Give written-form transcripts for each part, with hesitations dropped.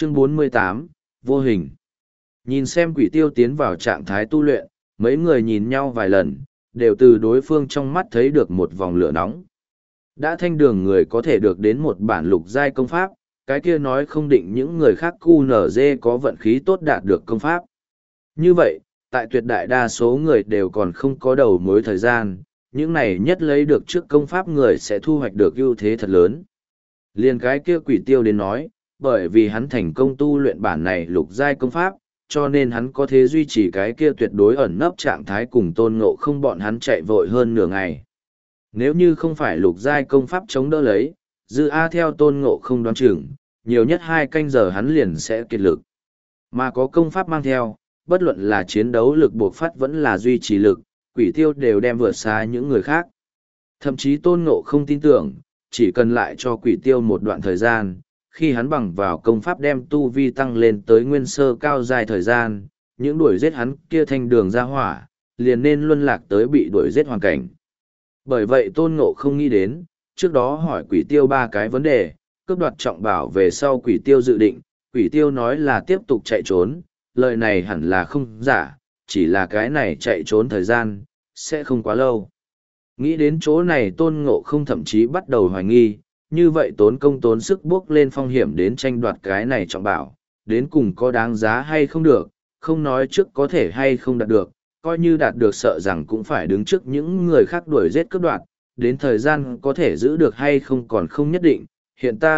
Chương 48, Vô hình. Nhìn xem quỷ tiêu tiến vào trạng thái tu luyện, mấy người nhìn nhau vài lần, đều từ đối phương trong mắt thấy được một vòng lửa nóng. Đã thanh đường người có thể được đến một bản lục giai công pháp, cái kia nói không định những người khác QNZ có vận khí tốt đạt được công pháp. Như vậy, tại tuyệt đại đa số người đều còn không có đầu mối thời gian, những này nhất lấy được trước công pháp người sẽ thu hoạch được ưu thế thật lớn. Liền cái kia quỷ tiêu đến nói, bởi vì hắn thành công tu luyện bản này lục giai công pháp, cho nên hắn có thể duy trì cái kia tuyệt đối ẩn nấp trạng thái cùng tôn ngộ không bọn hắn chạy vội hơn nửa ngày. Nếu như không phải lục giai công pháp chống đỡ lấy, dư A theo tôn ngộ không đoán chừng, nhiều nhất 2 canh giờ hắn liền sẽ kiệt lực. Mà có công pháp mang theo, bất luận là chiến đấu lực bộc phát vẫn là duy trì lực, quỷ tiêu đều đem vượt xa những người khác. Thậm chí tôn ngộ không tin tưởng, chỉ cần lại cho quỷ tiêu một đoạn thời gian, khi hắn bằng vào công pháp đem tu vi tăng lên tới nguyên sơ cao dài thời gian, những đuổi giết hắn kia thanh đường ra hỏa, liền nên luân lạc tới bị đuổi giết hoàn cảnh. Bởi vậy tôn ngộ không nghĩ đến, trước đó hỏi quỷ tiêu 3 cái vấn đề, cướp đoạt trọng bảo về sau quỷ tiêu dự định, quỷ tiêu nói là tiếp tục chạy trốn, lời này hẳn là không giả, chỉ là cái này chạy trốn thời gian, sẽ không quá lâu. Nghĩ đến chỗ này tôn ngộ không thậm chí bắt đầu hoài nghi, như vậy tốn công tốn sức bước lên phong hiểm đến tranh đoạt cái này trọng bảo, đến cùng có đáng giá hay không được, không nói trước có thể hay không đạt được, coi như đạt được sợ rằng cũng phải đứng trước những người khác đuổi giết cướp đoạt, đến thời gian có thể giữ được hay không còn không nhất định. Hiện ta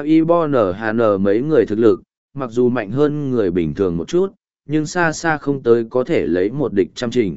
IBONHN mấy người thực lực, mặc dù mạnh hơn người bình thường một chút, nhưng xa xa không tới có thể lấy một địch trăm trình.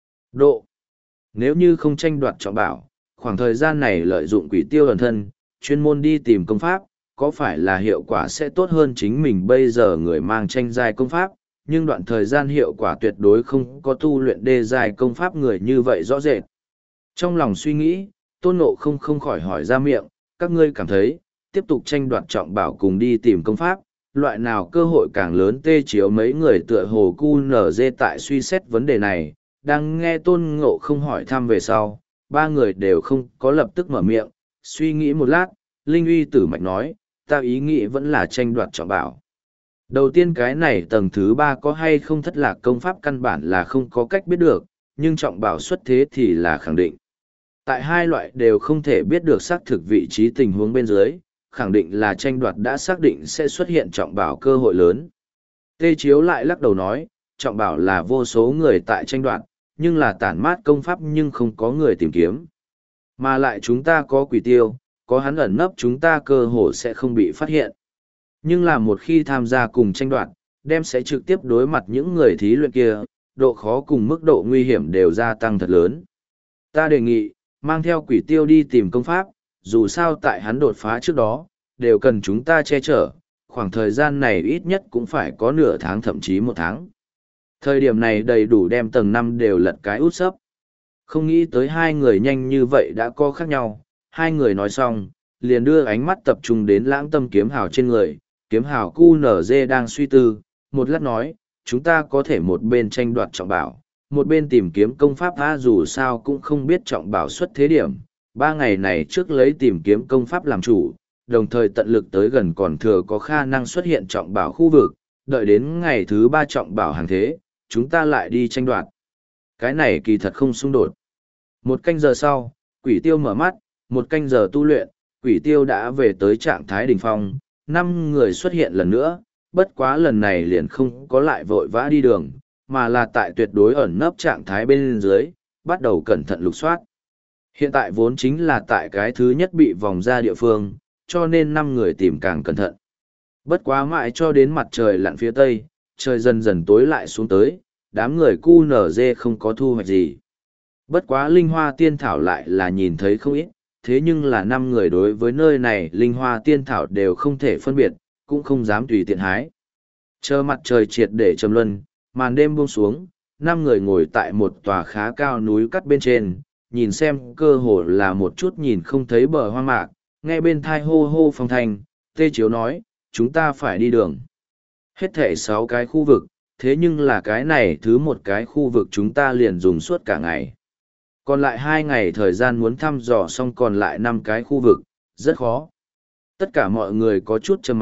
Độ. Nếu như không tranh đoạt trọng bảo, khoảng thời gian này lợi dụng quỷ tiêu ẩn thân, chuyên môn đi tìm công pháp, có phải là hiệu quả sẽ tốt hơn chính mình bây giờ người mang tranh giai công pháp, nhưng đoạn thời gian hiệu quả tuyệt đối không có tu luyện đê giai công pháp người như vậy rõ rệt. Trong lòng suy nghĩ, tôn ngộ không khỏi hỏi ra miệng, các ngươi cảm thấy, tiếp tục tranh đoạt trọng bảo cùng đi tìm công pháp, loại nào cơ hội càng lớn tê chiếu mấy người tựa hồ QNZ tại suy xét vấn đề này, đang nghe tôn ngộ không hỏi thăm về sau, 3 người đều không có lập tức mở miệng, suy nghĩ một lát, Linh uy tử mạch nói, ta ý nghĩ vẫn là tranh đoạt trọng bảo. Đầu tiên cái này tầng thứ 3 có hay không thất lạc công pháp căn bản là không có cách biết được, nhưng trọng bảo xuất thế thì là khẳng định. Tại 2 loại đều không thể biết được xác thực vị trí tình huống bên dưới, khẳng định là tranh đoạt đã xác định sẽ xuất hiện trọng bảo cơ hội lớn. Tê Chiếu lại lắc đầu nói, trọng bảo là vô số người tại tranh đoạt, nhưng là tản mát công pháp nhưng không có người tìm kiếm. Mà lại chúng ta có quỷ tiêu, có hắn ẩn nấp chúng ta cơ hội sẽ không bị phát hiện. Nhưng là một khi tham gia cùng tranh đoạt, đem sẽ trực tiếp đối mặt những người thí luyện kia, độ khó cùng mức độ nguy hiểm đều gia tăng thật lớn. Ta đề nghị, mang theo quỷ tiêu đi tìm công pháp, dù sao tại hắn đột phá trước đó, đều cần chúng ta che chở, khoảng thời gian này ít nhất cũng phải có nửa tháng thậm chí 1 tháng. Thời điểm này đầy đủ đem tầng 5 đều lật cái út sấp. Không nghĩ tới 2 người nhanh như vậy đã có khác nhau, 2 người nói xong, liền đưa ánh mắt tập trung đến lãng tâm kiếm hào trên người, kiếm hào QNZ đang suy tư, một lát nói, chúng ta có thể một bên tranh đoạt trọng bảo, một bên tìm kiếm công pháp dù sao cũng không biết trọng bảo xuất thế điểm. 3 ngày này trước lấy tìm kiếm công pháp làm chủ, đồng thời tận lực tới gần còn thừa có khả năng xuất hiện trọng bảo khu vực, đợi đến ngày thứ 3 trọng bảo hàng thế, chúng ta lại đi tranh đoạt. Cái này kỳ thật không xung đột. 1 canh giờ sau, quỷ tiêu mở mắt, 1 canh giờ tu luyện, quỷ tiêu đã về tới trạng thái đỉnh phong, 5 người xuất hiện lần nữa, bất quá lần này liền không có lại vội vã đi đường, mà là tại tuyệt đối ẩn nấp trạng thái bên dưới, bắt đầu cẩn thận lục soát. Hiện tại vốn chính là tại cái thứ nhất bị vòng ra địa phương, cho nên 5 người tìm càng cẩn thận. Bất quá mãi cho đến mặt trời lặn phía tây, trời dần dần tối lại xuống tới, đám người QNZ không có thu hoạch gì. Bất quá linh hoa tiên thảo lại là nhìn thấy không ít, thế nhưng là 5 người đối với nơi này linh hoa tiên thảo đều không thể phân biệt, cũng không dám tùy tiện hái. Chờ mặt trời triệt để trầm luân, màn đêm buông xuống, 5 người ngồi tại một tòa khá cao núi cắt bên trên, nhìn xem cơ hồ là một chút nhìn không thấy bờ hoang mạc, nghe bên thai hô hô phong thanh, Tê Chiếu nói, chúng ta phải đi đường. Hết thể 6 cái khu vực, thế nhưng là cái này thứ một cái khu vực chúng ta liền dùng suốt cả ngày. Còn lại 2 ngày thời gian muốn thăm dò xong còn lại 5 cái khu vực, rất khó. Tất cả mọi người có chút trầm mặc,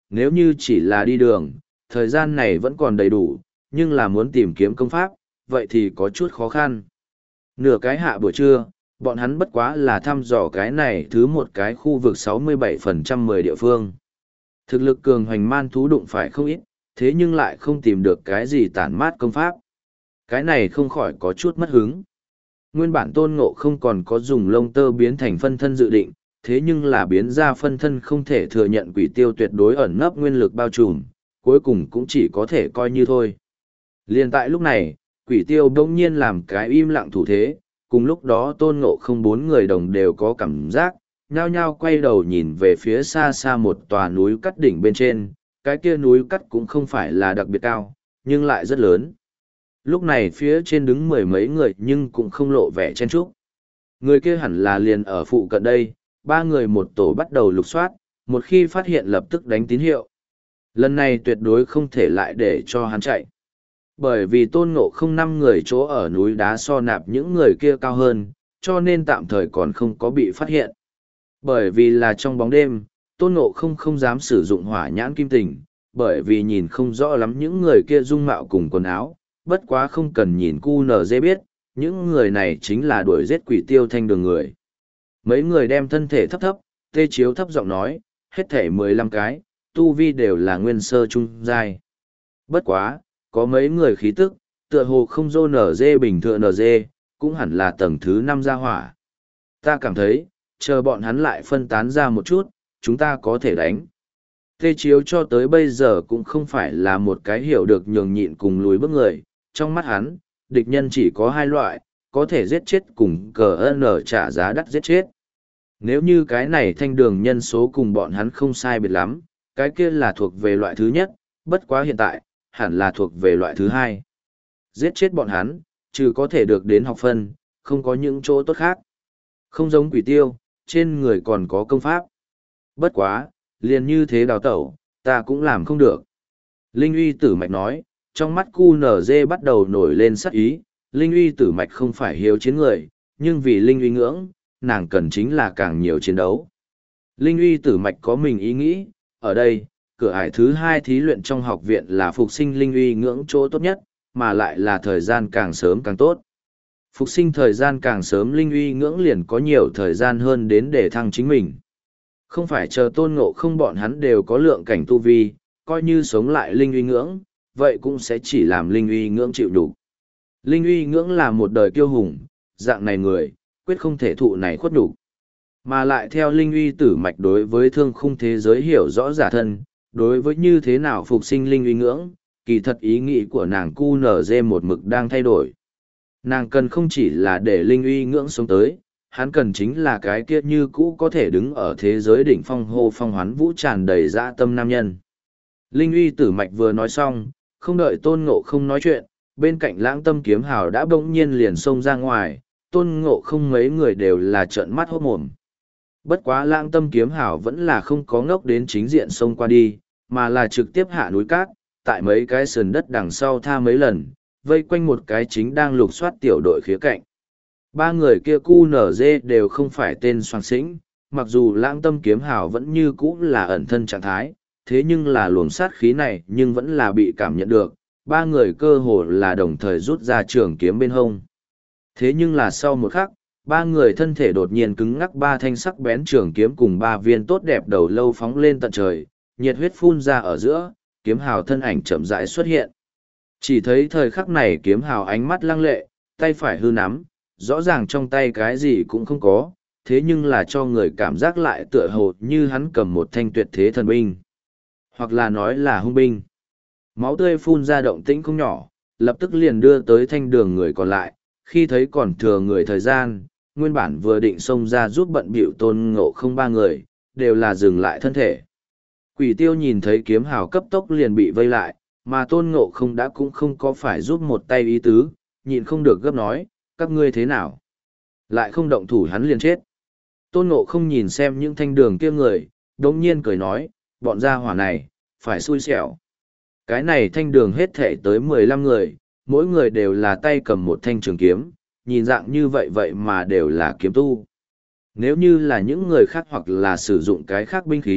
nếu như chỉ là đi đường, thời gian này vẫn còn đầy đủ, nhưng là muốn tìm kiếm công pháp, vậy thì có chút khó khăn. Nửa cái hạ buổi trưa, bọn hắn bất quá là thăm dò cái này thứ một cái khu vực 67% 10 địa phương. Thực lực cường hoành man thú đụng phải không ít, thế nhưng lại không tìm được cái gì tản mát công pháp. Cái này không khỏi có chút mất hứng. Nguyên bản Tôn Ngộ không còn có dùng lông tơ biến thành phân thân dự định, thế nhưng là biến ra phân thân không thể thừa nhận quỷ tiêu tuyệt đối ẩn nấp nguyên lực bao trùm, cuối cùng cũng chỉ có thể coi như thôi. Liên tại lúc này, quỷ tiêu bỗng nhiên làm cái im lặng thủ thế, cùng lúc đó Tôn Ngộ không bốn người đồng đều có cảm giác, nhao nhao quay đầu nhìn về phía xa xa một tòa núi cắt đỉnh bên trên, cái kia núi cắt cũng không phải là đặc biệt cao, nhưng lại rất lớn. Lúc này phía trên đứng mười mấy người nhưng cũng không lộ vẻ chen chúc. Người kia hẳn là liền ở phụ cận đây, ba người một tổ bắt đầu lục soát, một khi phát hiện lập tức đánh tín hiệu. Lần này tuyệt đối không thể lại để cho hắn chạy. Bởi vì Tôn Ngộ không năm người chỗ ở núi đá so nạp những người kia cao hơn, cho nên tạm thời còn không có bị phát hiện. Bởi vì là trong bóng đêm, Tôn Ngộ không dám sử dụng hỏa nhãn kim tình, bởi vì nhìn không rõ lắm những người kia dung mạo cùng quần áo, bất quá không cần nhìn QNZ biết, những người này chính là đuổi giết quỷ tiêu thanh đường người. Mấy người đem thân thể thấp thấp, Tê Chiếu thấp giọng nói, hết thể 15 cái, tu vi đều là nguyên sơ trung giai. Bất quá, có mấy người khí tức, tựa hồ không dô nở dê bình thường nở dê, cũng hẳn là tầng thứ 5 gia hỏa. Ta cảm thấy, chờ bọn hắn lại phân tán ra một chút, chúng ta có thể đánh. Tê Chiếu cho tới bây giờ cũng không phải là một cái hiểu được nhường nhịn cùng lùi bước người, trong mắt hắn, địch nhân chỉ có hai loại, có thể giết chết cùng cờ nở trả giá đắt giết chết. Nếu như cái này thanh đường nhân số cùng bọn hắn không sai biệt lắm, cái kia là thuộc về loại thứ nhất, bất quá hiện tại, hẳn là thuộc về loại thứ hai. Giết chết bọn hắn, trừ có thể được đến học phân, không có những chỗ tốt khác. Không giống quỷ tiêu, trên người còn có công pháp. Bất quá, liền như thế đào tẩu, ta cũng làm không được. Linh uy tử mạch nói, trong mắt QNZ bắt đầu nổi lên sắc ý, Linh uy tử mạch không phải hiếu chiến người, nhưng vì Linh uy ngưỡng, nàng cần chính là càng nhiều chiến đấu. Linh uy tử mạch có mình ý nghĩ, ở đây, cửa ải thứ hai thí luyện trong học viện là phục sinh Linh uy ngưỡng chỗ tốt nhất, mà lại là thời gian càng sớm càng tốt. Phục sinh thời gian càng sớm Linh uy ngưỡng liền có nhiều thời gian hơn đến để thăng chính mình. Không phải chờ Tôn Ngộ không bọn hắn đều có lượng cảnh tu vi, coi như sống lại Linh uy ngưỡng, vậy cũng sẽ chỉ làm Linh uy ngưỡng chịu đủ. Linh uy ngưỡng là một đời kiêu hùng, dạng này người, quyết không thể thụ này khuất đủ. Mà lại theo Linh uy tử mạch đối với thương khung thế giới hiểu rõ giả thân, đối với như thế nào phục sinh Linh uy ngưỡng, kỳ thật ý nghĩ của nàng QNZ một mực đang thay đổi. Nàng cần không chỉ là để Linh uy ngưỡng sống tới, hắn cần chính là cái kia như cũ có thể đứng ở thế giới đỉnh phong hô phong hoán vũ tràn đầy dã tâm nam nhân. Linh uy tử mạch vừa nói xong, không đợi Tôn Ngộ không nói chuyện, bên cạnh Lãng Tâm Kiếm Hào đã bỗng nhiên liền xông ra ngoài, Tôn Ngộ không mấy người đều là trợn mắt hốt mồm. Bất quá Lãng Tâm Kiếm Hào vẫn là không có ngốc đến chính diện xông qua đi, mà là trực tiếp hạ núi cát, tại mấy cái sườn đất đằng sau tha mấy lần, vây quanh một cái chính đang lục soát tiểu đội khía cạnh. Ba người kia QNZ đều không phải tên soàng xĩnh, mặc dù Lãng Tâm Kiếm Hào vẫn như cũ là ẩn thân trạng thái, thế nhưng là luồng sát khí này nhưng vẫn là bị cảm nhận được, ba người cơ hồ là đồng thời rút ra trường kiếm bên hông. Thế nhưng là sau một khắc, ba người thân thể đột nhiên cứng ngắc, ba thanh sắc bén trường kiếm cùng ba viên tốt đẹp đầu lâu phóng lên tận trời, nhiệt huyết phun ra ở giữa, Kiếm Hào thân ảnh chậm rãi xuất hiện. Chỉ thấy thời khắc này Kiếm Hào ánh mắt lăng lệ, tay phải hư nắm, rõ ràng trong tay cái gì cũng không có, thế nhưng là cho người cảm giác lại tựa hồ như hắn cầm một thanh tuyệt thế thần binh, hoặc là nói là hung binh. Máu tươi phun ra động tĩnh không nhỏ, lập tức liền đưa tới thanh đường người còn lại, khi thấy còn thừa người thời gian, nguyên bản vừa định xông ra giúp bận bịu Tôn Ngộ không ba người, đều là dừng lại thân thể. Quỷ tiêu nhìn thấy Kiếm Hào cấp tốc liền bị vây lại, mà Tôn Ngộ không đã cũng không có phải giúp một tay ý tứ, nhịn không được gấp nói, các ngươi thế nào? Lại không động thủ hắn liền chết. Tôn Ngộ không nhìn xem những thanh đường kia người, đống nhiên cười nói, bọn gia hỏa này, phải xui xẻo. Cái này thanh đường hết thể tới 15 người, mỗi người đều là tay cầm một thanh trường kiếm, nhìn dạng như vậy vậy mà đều là kiếm tu. Nếu như là những người khác hoặc là sử dụng cái khác binh khí,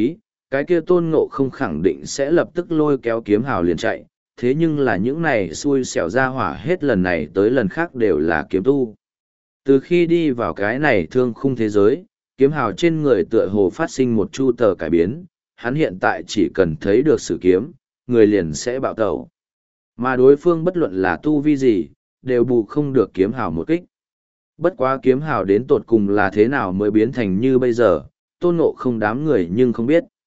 cái kia tôn ngộ không khẳng định sẽ lập tức lôi kéo kiếm hào liền chạy, thế nhưng là những này xui xẻo ra hỏa hết lần này tới lần khác đều là kiếm tu. Từ khi đi vào cái này thương khung thế giới, kiếm hào trên người tựa hồ phát sinh một chu tờ cải biến, hắn hiện tại chỉ cần thấy được sử kiếm, người liền sẽ bạo tẩu. Mà đối phương bất luận là tu vi gì, đều bù không được kiếm hào một kích. Bất quá kiếm hào đến tột cùng là thế nào mới biến thành như bây giờ, tôn ngộ không đám người nhưng không biết.